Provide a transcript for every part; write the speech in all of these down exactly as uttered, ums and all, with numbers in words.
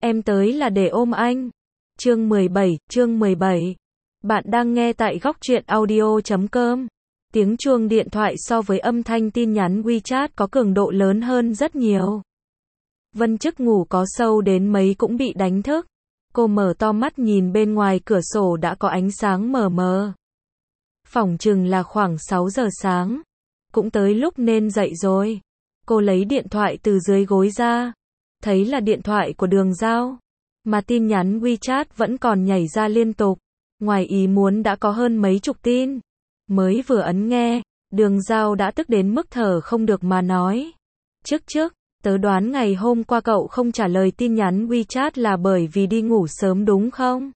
Em tới là để ôm anh. Chương mười bảy, chương mười bảy. Bạn đang nghe tại góc truyện audio chấm com. Tiếng chuông điện thoại so với âm thanh tin nhắn WeChat có cường độ lớn hơn rất nhiều. Vân Chức ngủ có sâu đến mấy cũng bị đánh thức. Cô mở to mắt nhìn bên ngoài cửa sổ đã có ánh sáng mờ mờ. Phỏng chừng là khoảng sáu giờ sáng. Cũng tới lúc nên dậy rồi. Cô lấy điện thoại từ dưới gối ra. Thấy là điện thoại của Đường Giao. Mà tin nhắn WeChat vẫn còn nhảy ra liên tục. Ngoài ý muốn đã có hơn mấy chục tin. Mới vừa ấn nghe, Đường Giao đã tức đến mức thở không được mà nói. Trước trước, tớ đoán ngày hôm qua cậu không trả lời tin nhắn WeChat là bởi vì đi ngủ sớm đúng không?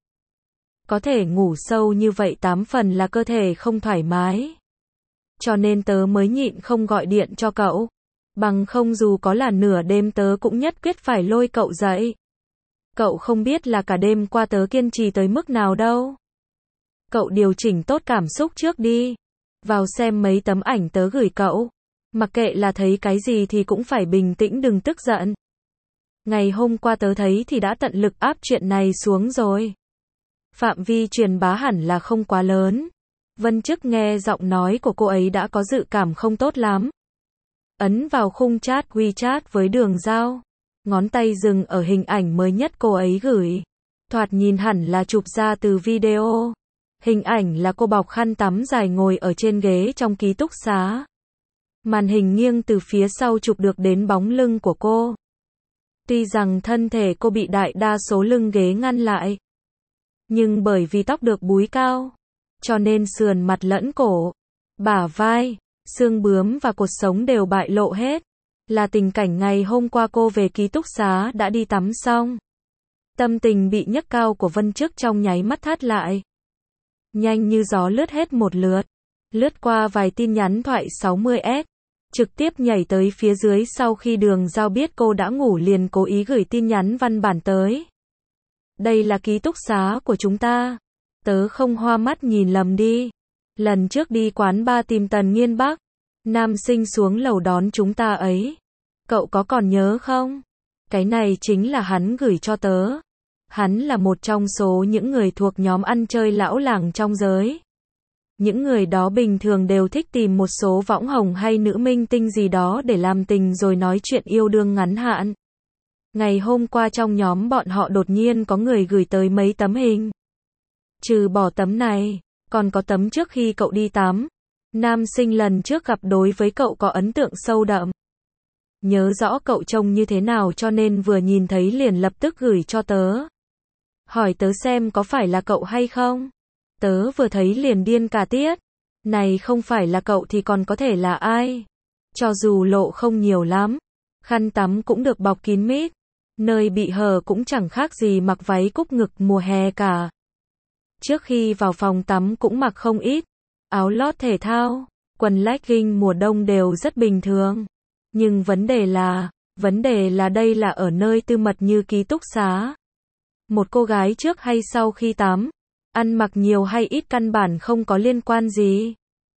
Có thể ngủ sâu như vậy tám phần là cơ thể không thoải mái. Cho nên tớ mới nhịn không gọi điện cho cậu. Bằng không dù có là nửa đêm tớ cũng nhất quyết phải lôi cậu dậy. Cậu không biết là cả đêm qua tớ kiên trì tới mức nào đâu. Cậu điều chỉnh tốt cảm xúc trước đi. Vào xem mấy tấm ảnh tớ gửi cậu. Mặc kệ là thấy cái gì thì cũng phải bình tĩnh đừng tức giận. Ngày hôm qua tớ thấy thì đã tận lực áp chuyện này xuống rồi. Phạm vi truyền bá hẳn là không quá lớn. Vân Chức nghe giọng nói của cô ấy đã có dự cảm không tốt lắm. Ấn vào khung chat WeChat với Đường Giao. Ngón tay dừng ở hình ảnh mới nhất cô ấy gửi. Thoạt nhìn hẳn là chụp ra từ video. Hình ảnh là cô bọc khăn tắm dài ngồi ở trên ghế trong ký túc xá. Màn hình nghiêng từ phía sau chụp được đến bóng lưng của cô. Tuy rằng thân thể cô bị đại đa số lưng ghế ngăn lại. Nhưng bởi vì tóc được búi cao. Cho nên sườn mặt lẫn cổ, bả vai, xương bướm và cột sống đều bại lộ hết. Là tình cảnh ngày hôm qua cô về ký túc xá đã đi tắm xong. Tâm tình bị nhấc cao của Vân Chức trong nháy mắt thắt lại. Nhanh như gió lướt hết một lượt. Lướt qua vài tin nhắn thoại sáu mươi S. Trực tiếp nhảy tới phía dưới sau khi Đường Giao biết cô đã ngủ liền cố ý gửi tin nhắn văn bản tới. Đây là ký túc xá của chúng ta. Tớ không hoa mắt nhìn lầm đi. Lần trước đi quán bar tìm Tần Nghiên Bắc. Nam sinh xuống lầu đón chúng ta ấy. Cậu có còn nhớ không? Cái này chính là hắn gửi cho tớ. Hắn là một trong số những người thuộc nhóm ăn chơi lão làng trong giới. Những người đó bình thường đều thích tìm một số võng hồng hay nữ minh tinh gì đó để làm tình rồi nói chuyện yêu đương ngắn hạn. Ngày hôm qua trong nhóm bọn họ đột nhiên có người gửi tới mấy tấm hình. Trừ bỏ tấm này, còn có tấm trước khi cậu đi tắm. Nam sinh lần trước gặp đối với cậu có ấn tượng sâu đậm. Nhớ rõ cậu trông như thế nào cho nên vừa nhìn thấy liền lập tức gửi cho tớ. Hỏi tớ xem có phải là cậu hay không? Tớ vừa thấy liền điên cả tiết. Này không phải là cậu thì còn có thể là ai? Cho dù lộ không nhiều lắm. Khăn tắm cũng được bọc kín mít. Nơi bị hở cũng chẳng khác gì mặc váy cúc ngực mùa hè cả. Trước khi vào phòng tắm cũng mặc không ít. Áo lót thể thao, quần legging mùa đông đều rất bình thường. Nhưng vấn đề là, vấn đề là đây là ở nơi tư mật như ký túc xá. Một cô gái trước hay sau khi tắm, ăn mặc nhiều hay ít căn bản không có liên quan gì.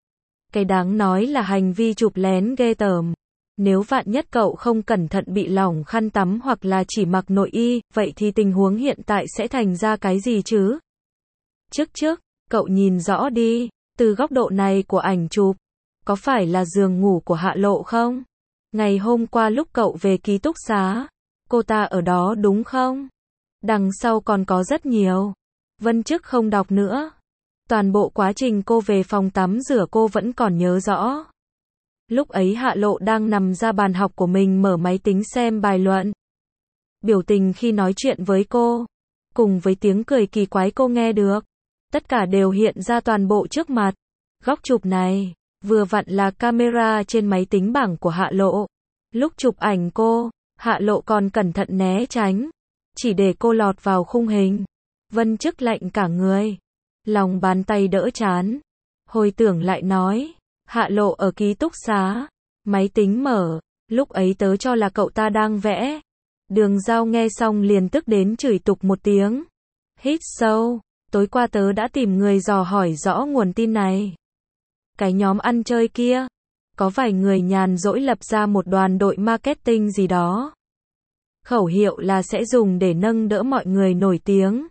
Cái đáng nói là hành vi chụp lén ghê tởm. Nếu vạn nhất cậu không cẩn thận bị lỏng khăn tắm hoặc là chỉ mặc nội y, vậy thì tình huống hiện tại sẽ thành ra cái gì chứ? Trước trước, cậu nhìn rõ đi, từ góc độ này của ảnh chụp, có phải là giường ngủ của Hạ Lộ không? Ngày hôm qua lúc cậu về ký túc xá, cô ta ở đó đúng không? Đằng sau còn có rất nhiều. Vân Chức không đọc nữa. Toàn bộ quá trình cô về phòng tắm rửa cô vẫn còn nhớ rõ. Lúc ấy Hạ Lộ đang nằm ra bàn học của mình mở máy tính xem bài luận. Biểu tình khi nói chuyện với cô, cùng với tiếng cười kỳ quái cô nghe được. Tất cả đều hiện ra toàn bộ trước mặt. Góc chụp này, vừa vặn là camera trên máy tính bảng của Hạ Lộ. Lúc chụp ảnh cô, Hạ Lộ còn cẩn thận né tránh. Chỉ để cô lọt vào khung hình. Vân Chức lạnh cả người. Lòng bàn tay đỡ chán. Hồi tưởng lại nói. Hạ Lộ ở ký túc xá. Máy tính mở. Lúc ấy tớ cho là cậu ta đang vẽ. Đường Giao nghe xong liền tức đến chửi tục một tiếng. Hít sâu. Tối qua tớ đã tìm người dò hỏi rõ nguồn tin này. Cái nhóm ăn chơi kia, có vài người nhàn rỗi lập ra một đoàn đội marketing gì đó. Khẩu hiệu là sẽ dùng để nâng đỡ mọi người nổi tiếng.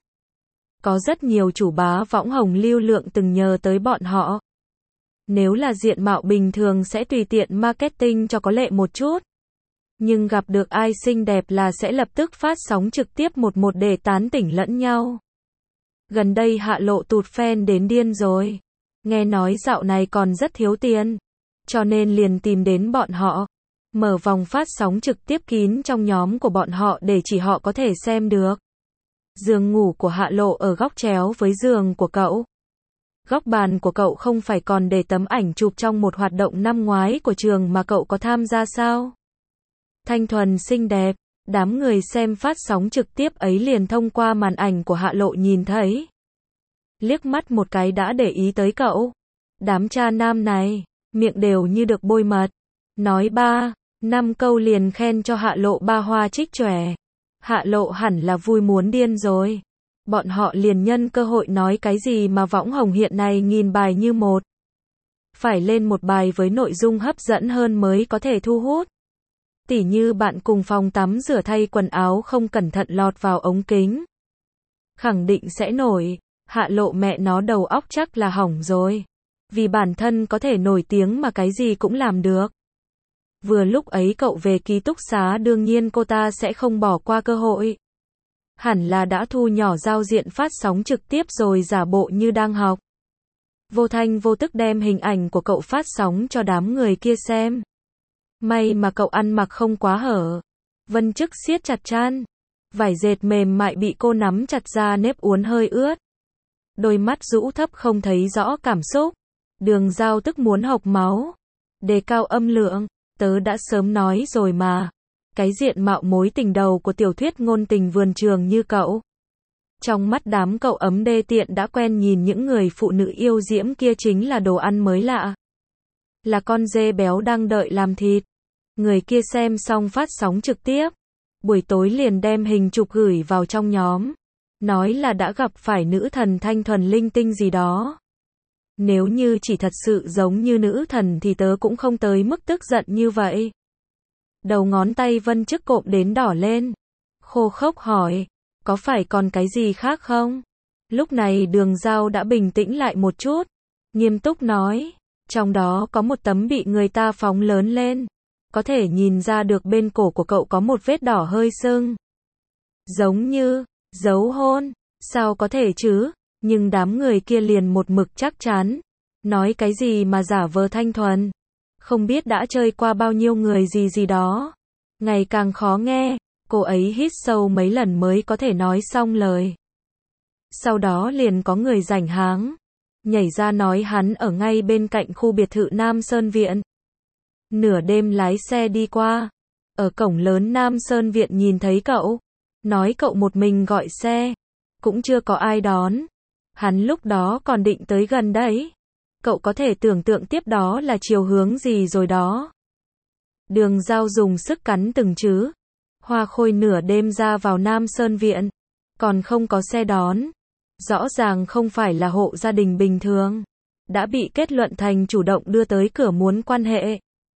Có rất nhiều chủ bá võng hồng lưu lượng từng nhờ tới bọn họ. Nếu là diện mạo bình thường sẽ tùy tiện marketing cho có lệ một chút. Nhưng gặp được ai xinh đẹp là sẽ lập tức phát sóng trực tiếp một một để tán tỉnh lẫn nhau. Gần đây Hạ Lộ tụt fan đến điên rồi. Nghe nói dạo này còn rất thiếu tiền. Cho nên liền tìm đến bọn họ. Mở vòng phát sóng trực tiếp kín trong nhóm của bọn họ để chỉ họ có thể xem được. Giường ngủ của Hạ Lộ ở góc chéo với giường của cậu. Góc bàn của cậu không phải còn để tấm ảnh chụp trong một hoạt động năm ngoái của trường mà cậu có tham gia sao? Thanh thuần xinh đẹp, đám người xem phát sóng trực tiếp ấy liền thông qua màn ảnh của Hạ Lộ nhìn thấy. Liếc mắt một cái đã để ý tới cậu. Đám cha nam này, miệng đều như được bôi mật. Nói ba, năm câu liền khen cho Hạ Lộ ba hoa trích chòe. Hạ Lộ hẳn là vui muốn điên rồi. Bọn họ liền nhân cơ hội nói cái gì mà võng hồng hiện nay nghìn bài như một. Phải lên một bài với nội dung hấp dẫn hơn mới có thể thu hút. Tỉ như bạn cùng phòng tắm rửa thay quần áo không cẩn thận lọt vào ống kính. Khẳng định sẽ nổi. Hạ Lộ mẹ nó đầu óc chắc là hỏng rồi. Vì bản thân có thể nổi tiếng mà cái gì cũng làm được. Vừa lúc ấy cậu về ký túc xá đương nhiên cô ta sẽ không bỏ qua cơ hội. Hẳn là đã thu nhỏ giao diện phát sóng trực tiếp rồi giả bộ như đang học. Vô thanh vô tức đem hình ảnh của cậu phát sóng cho đám người kia xem. May mà cậu ăn mặc không quá hở. Vân Chức siết chặt chan. Vải dệt mềm mại bị cô nắm chặt ra nếp uốn hơi ướt. Đôi mắt rũ thấp không thấy rõ cảm xúc. Đường Giao tức muốn hộc máu. Đề cao âm lượng. Tớ đã sớm nói rồi mà. Cái diện mạo mối tình đầu của tiểu thuyết ngôn tình vườn trường như cậu. Trong mắt đám cậu ấm đê tiện đã quen nhìn những người phụ nữ yêu diễm kia chính là đồ ăn mới lạ. Là con dê béo đang đợi làm thịt. Người kia xem xong phát sóng trực tiếp. Buổi tối liền đem hình chụp gửi vào trong nhóm. Nói là đã gặp phải nữ thần thanh thuần linh tinh gì đó. Nếu như chỉ thật sự giống như nữ thần thì tớ cũng không tới mức tức giận như vậy. Đầu ngón tay Vân Chức cộm đến đỏ lên. Khô khốc hỏi. Có phải còn cái gì khác không? Lúc này Đường Giao đã bình tĩnh lại một chút. Nghiêm túc nói. Trong đó có một tấm bị người ta phóng lớn lên. Có thể nhìn ra được bên cổ của cậu có một vết đỏ hơi sưng. Giống như dấu hôn. Sao có thể chứ? Nhưng đám người kia liền một mực chắc chắn. Nói cái gì mà giả vờ thanh thuần. Không biết đã chơi qua bao nhiêu người gì gì đó. Ngày càng khó nghe. Cô ấy hít sâu mấy lần mới có thể nói xong lời. Sau đó liền có người rảnh háng. Nhảy ra nói hắn ở ngay bên cạnh khu biệt thự Nam Sơn Viện. Nửa đêm lái xe đi qua. Ở cổng lớn Nam Sơn Viện nhìn thấy cậu. Nói cậu một mình gọi xe. Cũng chưa có ai đón. Hắn lúc đó còn định tới gần đấy. Cậu có thể tưởng tượng tiếp đó là chiều hướng gì rồi đó. Đường Giao dùng sức cắn từng chữ. Hoa Khôi nửa đêm ra vào Nam Sơn Viện. Còn không có xe đón. Rõ ràng không phải là hộ gia đình bình thường. Đã bị kết luận thành chủ động đưa tới cửa muốn quan hệ.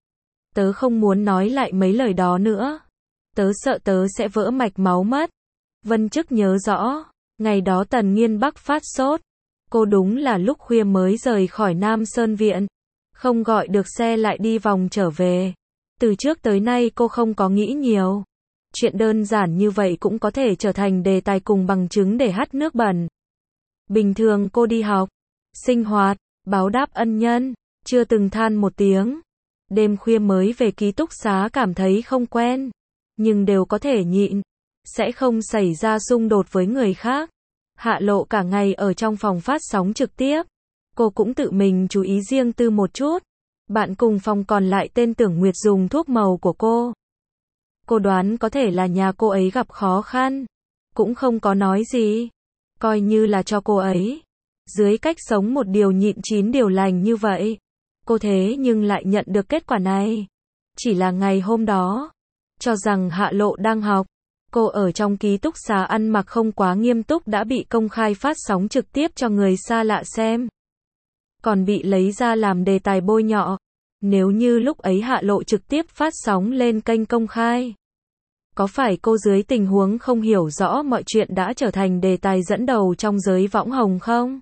Tớ không muốn nói lại mấy lời đó nữa. Tớ sợ tớ sẽ vỡ mạch máu mất. Vân Chức nhớ rõ. Ngày đó Tần Nghiên Bắc phát sốt. Cô đúng là lúc khuya mới rời khỏi Nam Sơn Viện. Không gọi được xe lại đi vòng trở về. Từ trước tới nay cô không có nghĩ nhiều. Chuyện đơn giản như vậy cũng có thể trở thành đề tài cùng bằng chứng để hắt nước bẩn. Bình thường cô đi học, sinh hoạt, báo đáp ân nhân, chưa từng than một tiếng. Đêm khuya mới về ký túc xá cảm thấy không quen. Nhưng đều có thể nhịn. Sẽ không xảy ra xung đột với người khác. Hạ Lộ cả ngày ở trong phòng phát sóng trực tiếp. Cô cũng tự mình chú ý riêng tư một chút. Bạn cùng phòng còn lại tên Tưởng Nguyệt dùng thuốc màu của cô. Cô đoán có thể là nhà cô ấy gặp khó khăn. Cũng không có nói gì. Coi như là cho cô ấy. Dưới cách sống một điều nhịn chín điều lành như vậy. Cô thế nhưng lại nhận được kết quả này. Chỉ là ngày hôm đó. Cho rằng Hạ Lộ đang học. Cô ở trong ký túc xá ăn mặc không quá nghiêm túc đã bị công khai phát sóng trực tiếp cho người xa lạ xem. Còn bị lấy ra làm đề tài bôi nhọ. Nếu như lúc ấy Hạ Lộ trực tiếp phát sóng lên kênh công khai. Có phải cô dưới tình huống không hiểu rõ mọi chuyện đã trở thành đề tài dẫn đầu trong giới võng hồng không?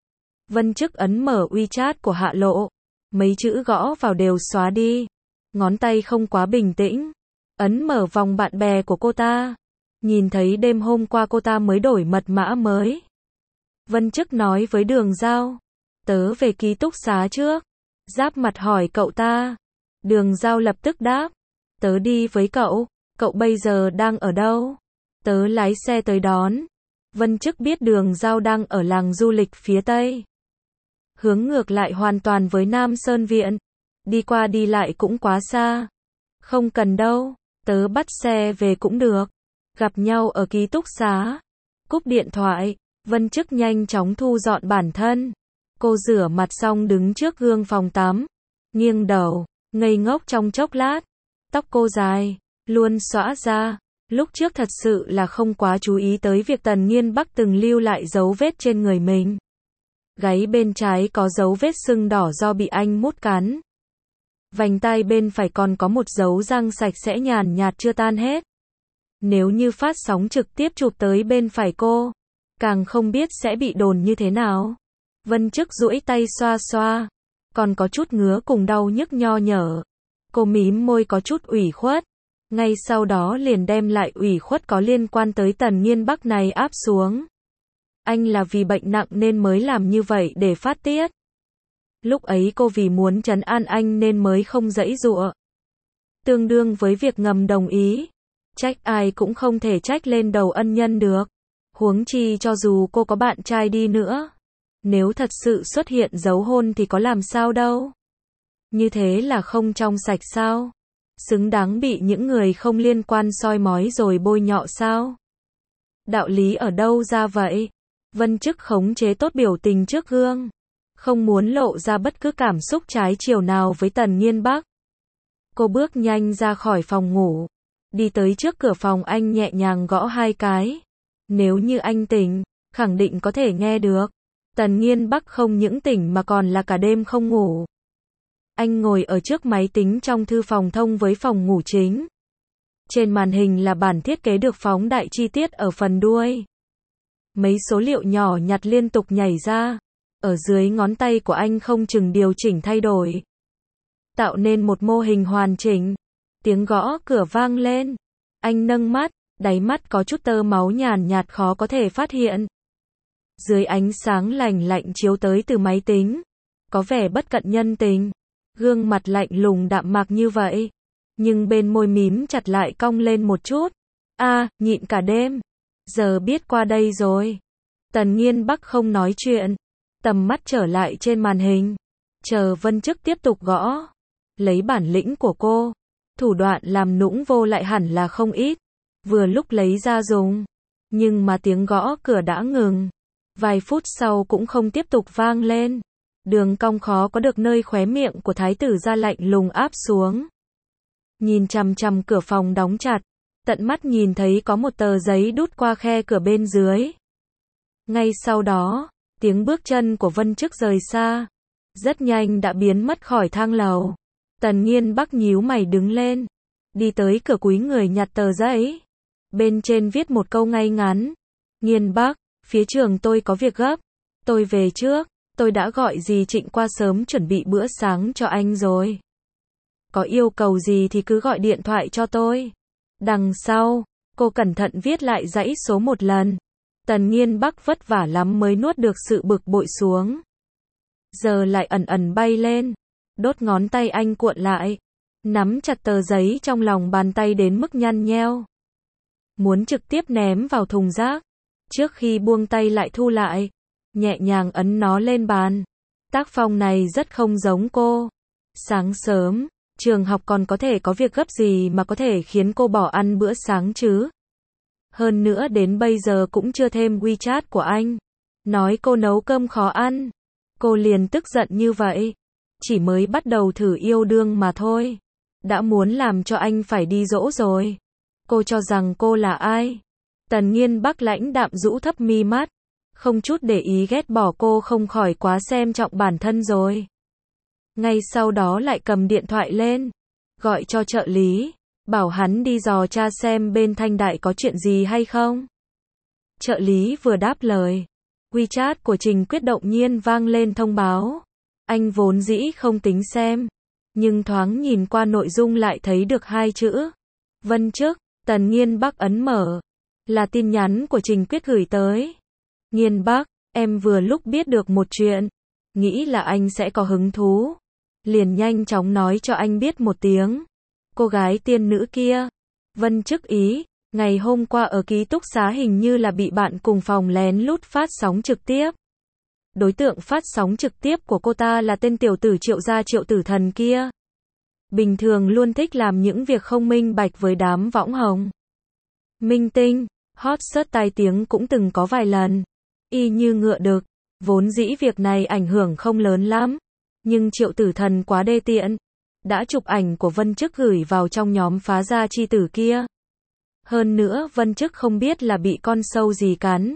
Vân Chức ấn mở WeChat của Hạ Lộ. Mấy chữ gõ vào đều xóa đi. Ngón tay không quá bình tĩnh. Ấn mở vòng bạn bè của cô ta. Nhìn thấy đêm hôm qua cô ta mới đổi mật mã mới. Vân Chức nói với Đường Giao. Tớ về ký túc xá trước. Giáp mặt hỏi cậu ta. Đường Giao lập tức đáp. Tớ đi với cậu. Cậu bây giờ đang ở đâu? Tớ lái xe tới đón. Vân Chức biết Đường Giao đang ở làng du lịch phía Tây. Hướng ngược lại hoàn toàn với Nam Sơn Viện. Đi qua đi lại cũng quá xa. Không cần đâu. Tớ bắt xe về cũng được. Gặp nhau ở ký túc xá. Cúp điện thoại. Vân Chức nhanh chóng thu dọn bản thân. Cô rửa mặt xong đứng trước gương phòng tắm. Nghiêng đầu. Ngây ngốc trong chốc lát. Tóc cô dài. Luôn xõa ra. Lúc trước thật sự là không quá chú ý tới việc Tần Nghiên Bắc từng lưu lại dấu vết trên người mình. Gáy bên trái có dấu vết sưng đỏ do bị anh mút cắn. Vành tai bên phải còn có một dấu răng sạch sẽ nhàn nhạt chưa tan hết. Nếu như phát sóng trực tiếp chụp tới bên phải cô, càng không biết sẽ bị đồn như thế nào. Vân Chức duỗi tay xoa xoa, còn có chút ngứa cùng đau nhức nho nhở. Cô mím môi có chút ủy khuất. Ngay sau đó liền đem lại ủy khuất có liên quan tới Tần Nghiên Bắc này áp xuống. Anh là vì bệnh nặng nên mới làm như vậy để phát tiết. Lúc ấy cô vì muốn trấn an anh nên mới không giãy giụa. Tương đương với việc ngầm đồng ý. Trách ai cũng không thể trách lên đầu ân nhân được. Huống chi cho dù cô có bạn trai đi nữa. Nếu thật sự xuất hiện dấu hôn thì có làm sao đâu. Như thế là không trong sạch sao? Xứng đáng bị những người không liên quan soi mói rồi bôi nhọ sao? Đạo lý ở đâu ra vậy? Vân Chức khống chế tốt biểu tình trước gương. Không muốn lộ ra bất cứ cảm xúc trái chiều nào với Tần Nghiên Bắc. Cô bước nhanh ra khỏi phòng ngủ. Đi tới trước cửa phòng anh nhẹ nhàng gõ hai cái. Nếu như anh tỉnh, khẳng định có thể nghe được. Tần Nghiên Bắc không những tỉnh mà còn là cả đêm không ngủ. Anh ngồi ở trước máy tính trong thư phòng thông với phòng ngủ chính. Trên màn hình là bản thiết kế được phóng đại chi tiết ở phần đuôi. Mấy số liệu nhỏ nhặt liên tục nhảy ra. Ở dưới ngón tay của anh không chừng điều chỉnh thay đổi. Tạo nên một mô hình hoàn chỉnh. Tiếng gõ cửa vang lên. Anh nâng mắt, đáy mắt có chút tơ máu nhàn nhạt khó có thể phát hiện. Dưới ánh sáng lành lạnh chiếu tới từ máy tính. Có vẻ bất cận nhân tình. Gương mặt lạnh lùng đạm mạc như vậy. Nhưng bên môi mím chặt lại cong lên một chút. A, à, nhịn cả đêm. Giờ biết qua đây rồi. Tần Nghiên Bắc không nói chuyện. Tầm mắt trở lại trên màn hình. Chờ Vân Chức tiếp tục gõ. Lấy bản lĩnh của cô. Thủ đoạn làm nũng vô lại hẳn là không ít. Vừa lúc lấy ra dùng. Nhưng mà tiếng gõ cửa đã ngừng. Vài phút sau cũng không tiếp tục vang lên. Đường cong khó có được nơi khóe miệng của thái tử ra lạnh lùng áp xuống. Nhìn chằm chằm cửa phòng đóng chặt. Tận mắt nhìn thấy có một tờ giấy đút qua khe cửa bên dưới. Ngay sau đó, tiếng bước chân của Vân Chức rời xa. Rất nhanh đã biến mất khỏi thang lầu. Tần Nghiên Bắc nhíu mày đứng lên. Đi tới cửa cúi người nhặt tờ giấy. Bên trên viết một câu ngay ngắn. Nghiên Bắc, phía trường tôi có việc gấp. Tôi về trước. Tôi đã gọi dì Trịnh qua sớm chuẩn bị bữa sáng cho anh rồi. Có yêu cầu gì thì cứ gọi điện thoại cho tôi. Đằng sau, cô cẩn thận viết lại dãy số một lần. Tần Nghiên Bắc vất vả lắm mới nuốt được sự bực bội xuống. Giờ lại ẩn ẩn bay lên. Đốt ngón tay anh cuộn lại. Nắm chặt tờ giấy trong lòng bàn tay đến mức nhăn nheo. Muốn trực tiếp ném vào thùng rác. Trước khi buông tay lại thu lại. Nhẹ nhàng ấn nó lên bàn. Tác phong này rất không giống cô. Sáng sớm, trường học còn có thể có việc gấp gì mà có thể khiến cô bỏ ăn bữa sáng chứ? Hơn nữa đến bây giờ cũng chưa thêm WeChat của anh. Nói cô nấu cơm khó ăn. Cô liền tức giận như vậy. Chỉ mới bắt đầu thử yêu đương mà thôi. Đã muốn làm cho anh phải đi dỗ rồi. Cô cho rằng cô là ai? Tần Nghiên Bắc lãnh đạm rũ thấp mi mắt. Không chút để ý ghét bỏ cô không khỏi quá xem trọng bản thân rồi. Ngay sau đó lại cầm điện thoại lên. Gọi cho trợ lý. bảo hắn đi dò tra xem bên Thanh Đại có chuyện gì hay không. Trợ lý vừa đáp lời, WeChat của Trình Quyết động nhiên vang lên thông báo. Anh vốn dĩ không tính xem, nhưng thoáng nhìn qua nội dung lại thấy được hai chữ. Vân Chức. Tần Nghiên Bắc ấn mở. Là tin nhắn của Trình Quyết gửi tới. Nghiên Bắc, em vừa lúc biết được một chuyện. Nghĩ là anh sẽ có hứng thú. Liền nhanh chóng nói cho anh biết một tiếng. Cô gái tiên nữ kia. Vân Chức ý. Ngày hôm qua ở ký túc xá hình như là bị bạn cùng phòng lén lút phát sóng trực tiếp. Đối tượng phát sóng trực tiếp của cô ta là tên tiểu tử Triệu gia Triệu Tử Thần kia. Bình thường luôn thích làm những việc không minh bạch với đám võng hồng. Minh tinh, hot search tai tiếng cũng từng có vài lần. Y như ngựa đực, vốn dĩ việc này ảnh hưởng không lớn lắm. Nhưng Triệu Tử Thần quá đê tiện. Đã chụp ảnh của Vân Chức gửi vào trong nhóm phá gia chi tử kia. Hơn nữa Vân Chức không biết là bị con sâu gì cắn.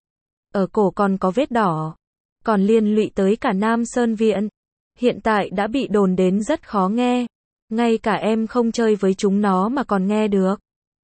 Ở cổ còn có vết đỏ. Còn liên lụy tới cả Nam Sơn Viện. Hiện tại đã bị đồn đến rất khó nghe. Ngay cả em không chơi với chúng nó mà còn nghe được.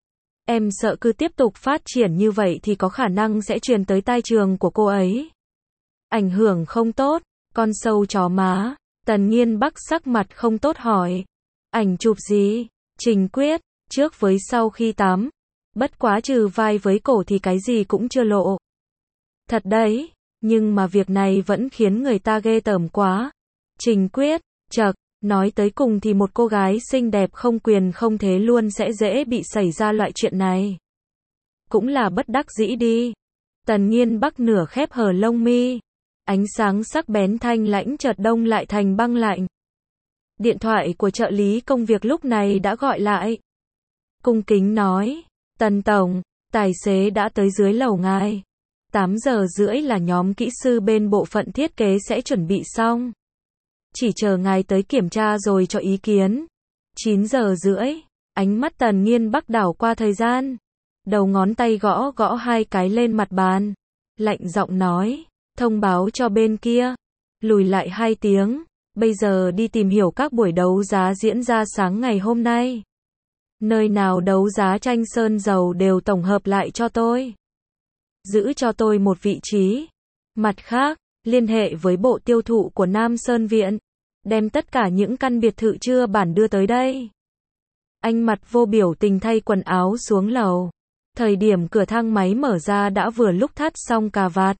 Em sợ cứ tiếp tục phát triển như vậy thì có khả năng sẽ truyền tới tai trường của cô ấy. Ảnh hưởng không tốt. Con sâu chó má. Tần Nghiên Bắc sắc mặt không tốt hỏi. Ảnh chụp gì? Trình Quyết, trước với sau khi tắm. Bất quá trừ vai với cổ thì cái gì cũng chưa lộ. Thật đấy, nhưng mà việc này vẫn khiến người ta ghê tởm quá. Trình Quyết, chậc, nói tới cùng thì một cô gái xinh đẹp không quyền không thế luôn sẽ dễ bị xảy ra loại chuyện này. Cũng là bất đắc dĩ đi. Tần Nghiên Bắc nửa khép hờ lông mi. Ánh sáng sắc bén thanh lãnh chợt đông lại thành băng lạnh. Điện thoại của trợ lý công việc lúc này đã gọi lại. Cung kính nói, Tần Tổng, tài xế đã tới dưới lầu ngài. tám giờ rưỡi là nhóm kỹ sư bên bộ phận thiết kế sẽ chuẩn bị xong. Chỉ chờ ngài tới kiểm tra rồi cho ý kiến. chín giờ rưỡi, ánh mắt Tần Nghiên Bắc đảo qua thời gian. Đầu ngón tay gõ gõ hai cái lên mặt bàn. Lạnh giọng nói, thông báo cho bên kia. Lùi lại hai tiếng, bây giờ đi tìm hiểu các buổi đấu giá diễn ra sáng ngày hôm nay. Nơi nào đấu giá tranh sơn dầu đều tổng hợp lại cho tôi. Giữ cho tôi một vị trí. Mặt khác, liên hệ với bộ tiêu thụ của Nam Sơn Viện. Đem tất cả những căn biệt thự chưa bản đưa tới đây. Anh mặt vô biểu tình thay quần áo xuống lầu. Thời điểm cửa thang máy mở ra đã vừa lúc thắt xong cà vạt.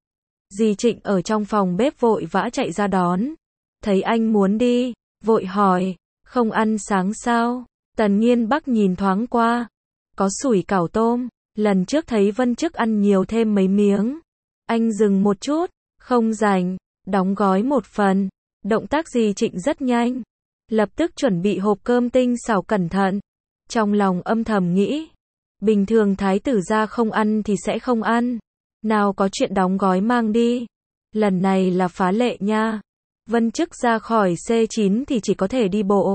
Dì Trịnh ở trong phòng bếp vội vã chạy ra đón. Thấy anh muốn đi, vội hỏi, không ăn sáng sao? Tần Nghiên Bắc nhìn thoáng qua. Có sủi cảo tôm, lần trước thấy Vân Chức ăn nhiều thêm mấy miếng. Anh dừng một chút, không rảnh, đóng gói một phần. Động tác dì Trịnh rất nhanh. Lập tức chuẩn bị hộp cơm tinh xảo cẩn thận. Trong lòng âm thầm nghĩ, bình thường thái tử gia không ăn thì sẽ không ăn. Nào có chuyện đóng gói mang đi. Lần này là phá lệ nha. Vân Chức ra khỏi C chín thì chỉ có thể đi bộ.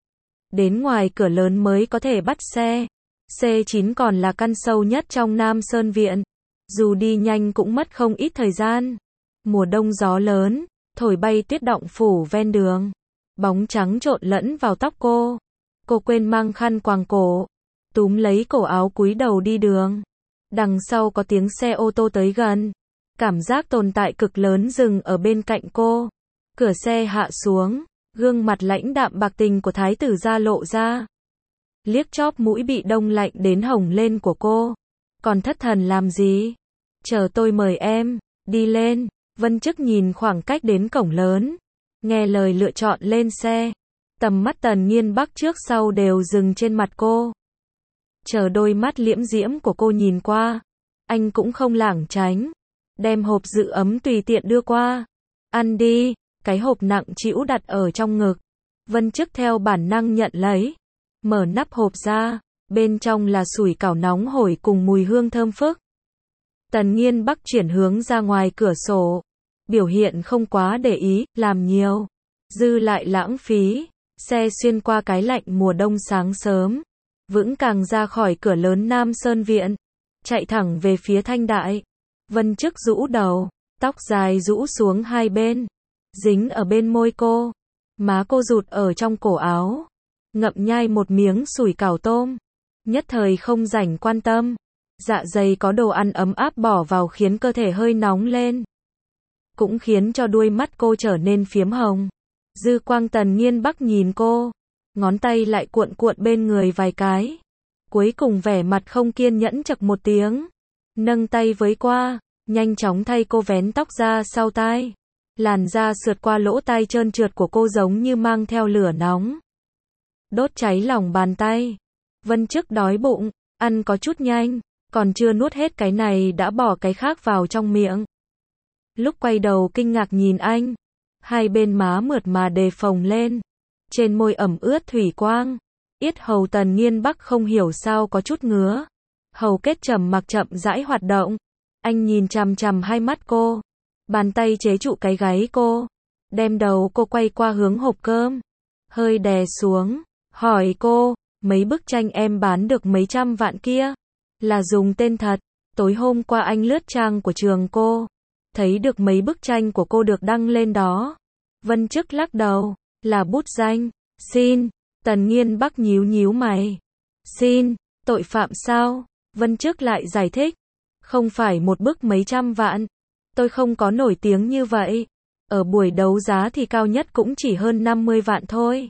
Đến ngoài cửa lớn mới có thể bắt xe. C chín còn là căn sâu nhất trong Nam Sơn Viện. Dù đi nhanh cũng mất không ít thời gian. Mùa đông gió lớn, thổi bay tuyết đọng phủ ven đường. Bóng trắng trộn lẫn vào tóc cô. Cô quên mang khăn quàng cổ. Túm lấy cổ áo cúi đầu đi đường. Đằng sau có tiếng xe ô tô tới gần. Cảm giác tồn tại cực lớn dừng ở bên cạnh cô. Cửa xe hạ xuống. Gương mặt lãnh đạm bạc tình của thái tử gia lộ ra. Liếc chóp mũi bị đông lạnh đến hồng lên của cô. Còn thất thần làm gì? Chờ tôi mời em, đi lên. Vân Chức nhìn khoảng cách đến cổng lớn. Nghe lời lựa chọn lên xe. Tầm mắt Tần Nghiên Bắc trước sau đều dừng trên mặt cô. Chờ đôi mắt liễm diễm của cô nhìn qua. Anh cũng không lảng tránh. Đem hộp giữ ấm tùy tiện đưa qua. Ăn đi. Cái hộp nặng trĩu đặt ở trong ngực. Vân Chức theo bản năng nhận lấy. Mở nắp hộp ra. Bên trong là sủi cảo nóng hổi cùng mùi hương thơm phức. Tần Nghiên Bắc chuyển hướng ra ngoài cửa sổ. Biểu hiện không quá để ý, làm nhiều. Dư lại lãng phí. Xe xuyên qua cái lạnh mùa đông sáng sớm. Vững càng ra khỏi cửa lớn Nam Sơn Viện. Chạy thẳng về phía Thanh Đại. Vân Chức rũ đầu. Tóc dài rũ xuống hai bên. Dính ở bên môi cô. Má cô rụt ở trong cổ áo. ngậm nhai một miếng sủi cảo tôm. Nhất thời không rảnh quan tâm. Dạ dày có đồ ăn ấm áp bỏ vào khiến cơ thể hơi nóng lên. Cũng khiến cho đuôi mắt cô trở nên phiếm hồng. Dư quang Tần Nghiên Bắc nhìn cô. Ngón tay lại cuộn cuộn bên người vài cái. Cuối cùng vẻ mặt không kiên nhẫn chậc một tiếng. Nâng tay với qua. Nhanh chóng thay cô vén tóc ra sau tai. Làn da sượt qua lỗ tai trơn trượt của cô giống như mang theo lửa nóng. Đốt cháy lòng bàn tay. Vân Chức đói bụng. Ăn có chút nhanh. Còn chưa nuốt hết cái này đã bỏ cái khác vào trong miệng. Lúc quay đầu kinh ngạc nhìn anh. Hai bên má mượt mà đề phồng lên. Trên môi ẩm ướt thủy quang. Yết hầu Tần Nghiên Bắc không hiểu sao có chút ngứa. Hầu kết trầm mặc chậm rãi hoạt động. Anh nhìn chằm chằm hai mắt cô. Bàn tay chế trụ cái gáy cô. Đem đầu cô quay qua hướng hộp cơm. Hơi đè xuống. Hỏi cô, mấy bức tranh em bán được mấy trăm vạn kia. Là dùng tên thật. Tối hôm qua anh lướt trang của trường cô. Thấy được mấy bức tranh của cô được đăng lên đó. Vân Chức lắc đầu. Là bút danh. Xin. Tần Nghiên Bắc nhíu nhíu mày. Xin. Tội phạm sao? Vân Chức lại giải thích. Không phải một bức mấy trăm vạn. Tôi không có nổi tiếng như vậy. Ở buổi đấu giá thì cao nhất cũng chỉ hơn năm mươi vạn thôi.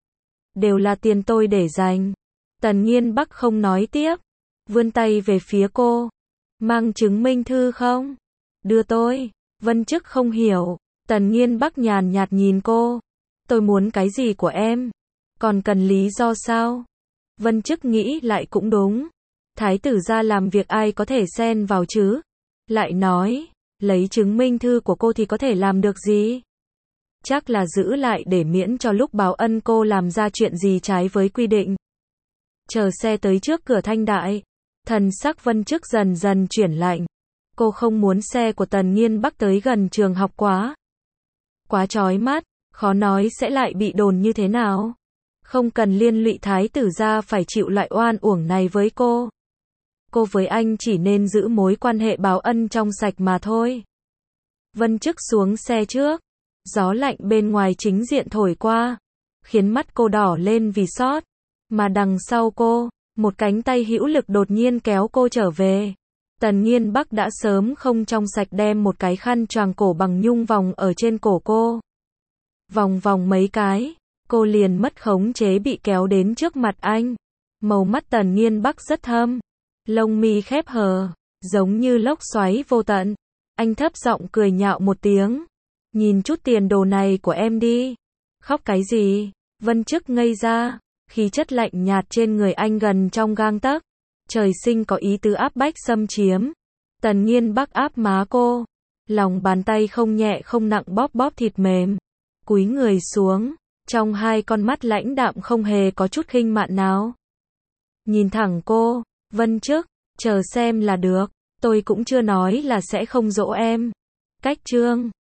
Đều là tiền tôi để dành. Tần Nghiên Bắc không nói tiếp. Vươn tay về phía cô. Mang chứng minh thư không? Đưa tôi. Vân Chức không hiểu. Tần Nghiên Bắc nhàn nhạt nhìn cô. Tôi muốn cái gì của em? Còn cần lý do sao? Vân Chức nghĩ lại cũng đúng. Thái tử ra làm việc ai có thể xen vào chứ? Lại nói, lấy chứng minh thư của cô thì có thể làm được gì? Chắc là giữ lại để miễn cho lúc báo ân cô làm ra chuyện gì trái với quy định. Chờ xe tới trước cửa Thanh Đại. Thần sắc Vân Chức dần dần chuyển lạnh. Cô không muốn xe của Tần Nghiên Bắc tới gần trường học quá. Quá chói mắt, khó nói sẽ lại bị đồn như thế nào. Không cần liên lụy thái tử gia phải chịu loại oan uổng này với cô. Cô với anh chỉ nên giữ mối quan hệ báo ân trong sạch mà thôi. Vân Chức xuống xe trước. Gió lạnh bên ngoài chính diện thổi qua. Khiến mắt cô đỏ lên vì sót. Mà đằng sau cô, một cánh tay hữu lực đột nhiên kéo cô trở về. Tần Nghiên Bắc đã sớm không trong sạch đem một cái khăn choàng cổ bằng nhung vòng ở trên cổ cô. Vòng vòng mấy cái, cô liền mất khống chế bị kéo đến trước mặt anh. Màu mắt Tần Nghiên Bắc rất thâm. Lông mi khép hờ, giống như lốc xoáy vô tận. Anh thấp giọng cười nhạo một tiếng. Nhìn chút tiền đồ này của em đi. Khóc cái gì? Vân Chức ngây ra. Khí chất lạnh nhạt trên người anh gần trong gang tấc. Trời sinh có ý tứ áp bách xâm chiếm. Tần Nghiên Bắc áp má cô. Lòng bàn tay không nhẹ không nặng bóp bóp thịt mềm. Cúi người xuống. Trong hai con mắt lãnh đạm không hề có chút khinh mạn nào. Nhìn thẳng cô. Vân Chức, chờ xem là được. Tôi cũng chưa nói là sẽ không dỗ em. Cách chương